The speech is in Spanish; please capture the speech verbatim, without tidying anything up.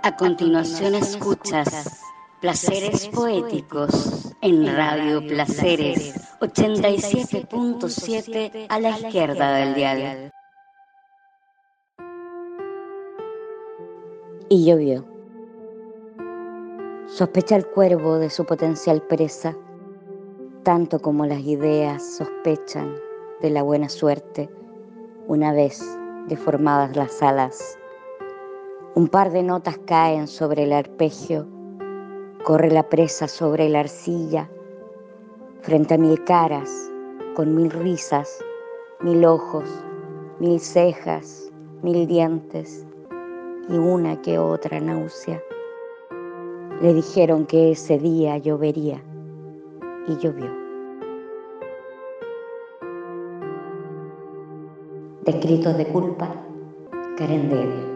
A continuación escuchas Placeres Poéticos en Radio Placeres ochenta y siete punto siete a la izquierda del dial. Y llovió. Sospecha el cuervo de su potencial presa, tanto como las ideas sospechan de la buena suerte una vez deformadas las alas. Un par de notas caen sobre el arpegio, corre la presa sobre la arcilla, frente a mil caras, con mil risas, mil ojos, mil cejas, mil dientes y una que otra náusea. Le dijeron que ese día llovería y llovió. Descritos de culpa, Karen Dede.